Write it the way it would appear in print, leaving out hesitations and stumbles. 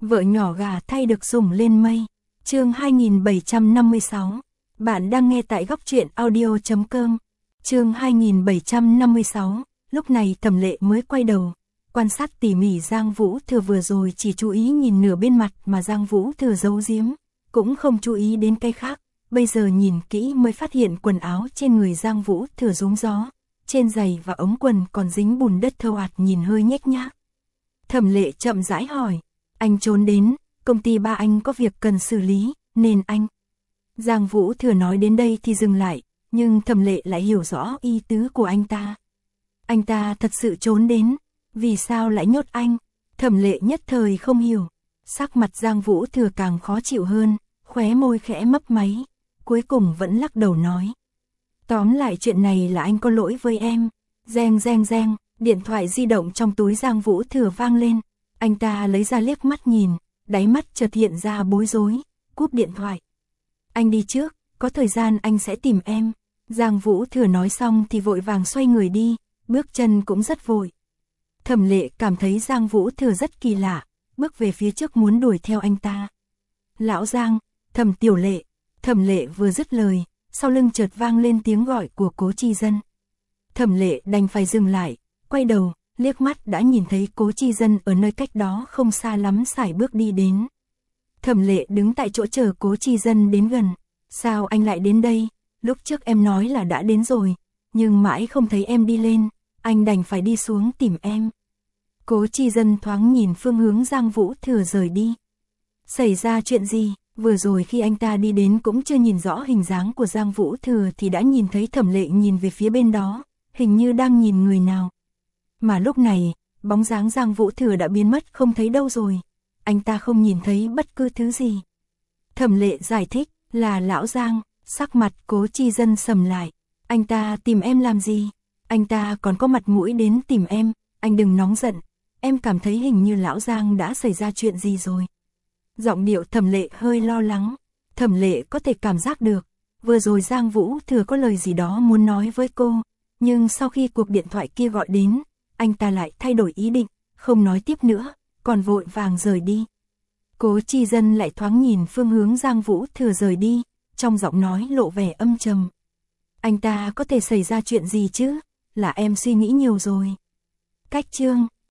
Vợ nhỏ gà thay được sủng lên mây. Chương 2756. Bạn đang nghe tại góc truyện audio.com. Chương 2756. Lúc này Thẩm Lệ mới quay đầu, quan sát tỉ mỉ Giang Vũ Thừa vừa rồi, chỉ chú ý nhìn nửa bên mặt mà Giang Vũ Thừa giấu giếm, cũng không chú ý đến cái khác. Bây giờ nhìn kỹ mới phát hiện quần áo trên người Giang Vũ Thừa rúng gió, trên giày và ống quần còn dính bùn đất thô ạt, nhìn hơi nhếch nhác. Thẩm Lệ chậm rãi hỏi, anh trốn đến, công ty ba anh có việc cần xử lý, nên anh... Giang Vũ Thừa nói đến đây thì dừng lại, nhưng Thẩm Lệ lại hiểu rõ ý tứ của anh ta. Anh ta thật sự trốn đến, vì sao lại nhốt anh? Thẩm Lệ nhất thời không hiểu, sắc mặt Giang Vũ Thừa càng khó chịu hơn, khóe môi khẽ mấp máy, cuối cùng vẫn lắc đầu nói. Tóm lại chuyện này là anh có lỗi với em. Reng reng reng, điện thoại di động trong túi Giang Vũ Thừa vang lên. Anh ta lấy ra liếc mắt nhìn, đáy mắt chợt hiện ra bối rối, cúp điện thoại. Anh đi trước, có thời gian anh sẽ tìm em. Giang Vũ Thừa nói xong thì vội vàng xoay người đi, bước chân cũng rất vội. Thẩm Lệ cảm thấy Giang Vũ Thừa rất kỳ lạ, bước về phía trước muốn đuổi theo anh ta. Lão Giang, Thẩm Tiểu Lệ. Thẩm Lệ vừa dứt lời, sau lưng chợt vang lên tiếng gọi của Cố Chi Dân. Thẩm Lệ đành phải dừng lại, quay đầu, liếc mắt đã nhìn thấy Cố Chi Dân ở nơi cách đó không xa lắm sải bước đi đến. Thẩm Lệ đứng tại chỗ chờ Cố Chi Dân đến gần. Sao anh lại đến đây? Lúc trước em nói là đã đến rồi, nhưng mãi không thấy em đi lên, anh đành phải đi xuống tìm em. Cố Chi Dân thoáng nhìn phương hướng Giang Vũ Thừa rời đi. Xảy ra chuyện gì? Vừa rồi khi anh ta đi đến cũng chưa nhìn rõ hình dáng của Giang Vũ Thừa thì đã nhìn thấy Thẩm Lệ nhìn về phía bên đó, hình như đang nhìn người nào. Mà lúc này, bóng dáng Giang Vũ Thừa đã biến mất không thấy đâu rồi. Anh ta không nhìn thấy bất cứ thứ gì. Thẩm Lệ giải thích, là lão Giang. Sắc mặt Cố Chi Dân sầm lại. Anh ta tìm em làm gì? Anh ta còn có mặt mũi đến tìm em, anh đừng nóng giận. Em cảm thấy hình như lão Giang đã xảy ra chuyện gì rồi. Giọng điệu Thẩm Lệ hơi lo lắng. Thẩm Lệ có thể cảm giác được, vừa rồi Giang Vũ Thừa có lời gì đó muốn nói với cô, nhưng sau khi cuộc điện thoại kia gọi đến, anh ta lại thay đổi ý định, không nói tiếp nữa, còn vội vàng rời đi. Cố Chi Dân lại thoáng nhìn phương hướng Giang Vũ Thừa rời đi, trong giọng nói lộ vẻ âm trầm. Anh ta có thể xảy ra chuyện gì chứ? Là em suy nghĩ nhiều rồi. Cách chương